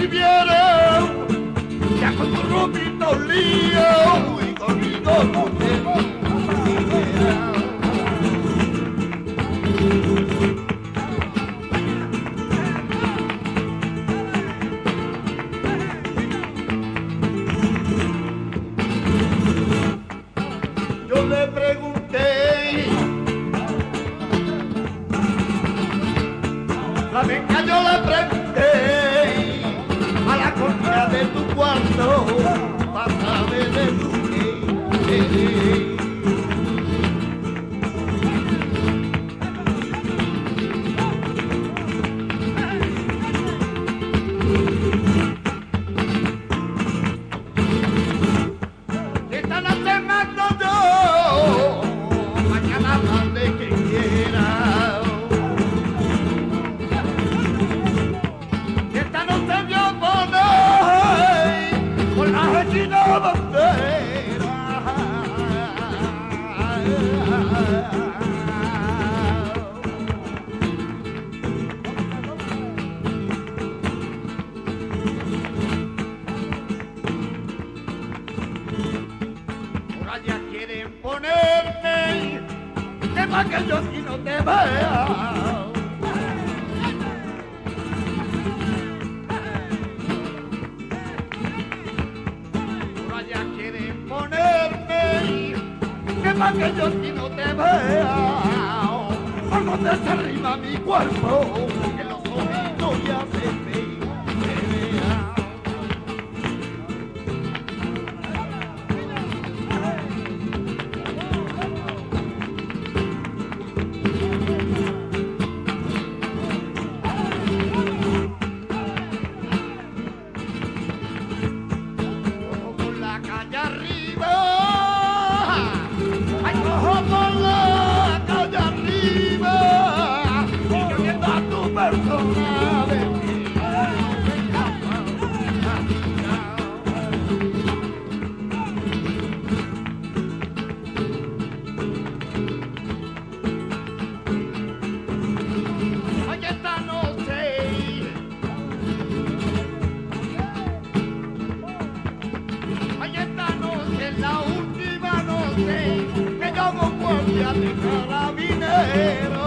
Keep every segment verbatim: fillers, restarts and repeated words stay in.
vieron, ya con tu ropito lío y conmigo no te quieras. Yo le pregunté, la venga yo le pregunté a la comida de tu cuarto, para saber de tu qué. Esta noche mando yo, mañana mande quien quiera. Esta noche yo poner con la vecina bandera. Ahora ya quieren ponerme que pa' que yo aquí no te vea. Ahora ya quieren ponerme que pa' que yo aquí no te vea. Por donde se arriba mi cuerpo, que los ojitos ya se ven, se vean. Cojo por la calle arriba, ay, cojo por la calle arriba, y yo viendo a tu persona de ay, esta noche, ay, esta noche es la última noche que yo hago guardia de carabinero.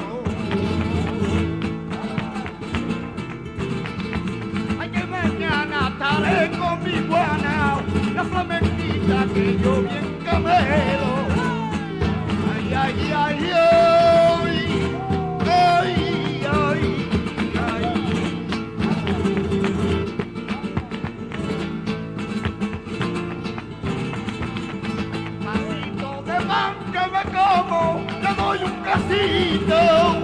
Ay, que mañana estaré con mi guana, la flamenquita que yo bien camelo. Ay, ay, ay, ay, ay, ay, ay. Pasito de pan que me como, le doy un casito.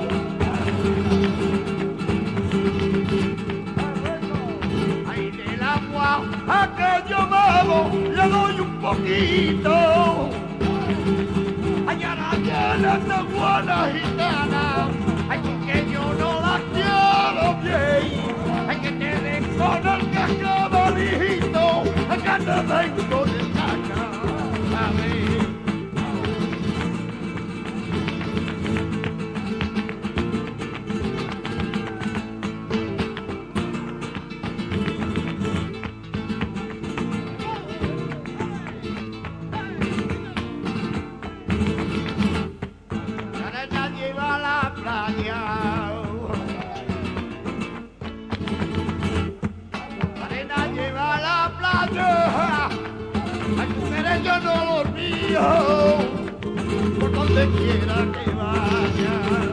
Ay, del agua a que yo bebo, le doy un poquito. Ay, ahora viene esta guana gitana, ay, que yo no la quiero bien. Ay, que te den con el cascabel, hijito, ay, que te den con el cascabel. La arena lleva a la playa, la arena lleva a la playa, ay, mujeres yo no lo olvido, por donde quiera que vaya.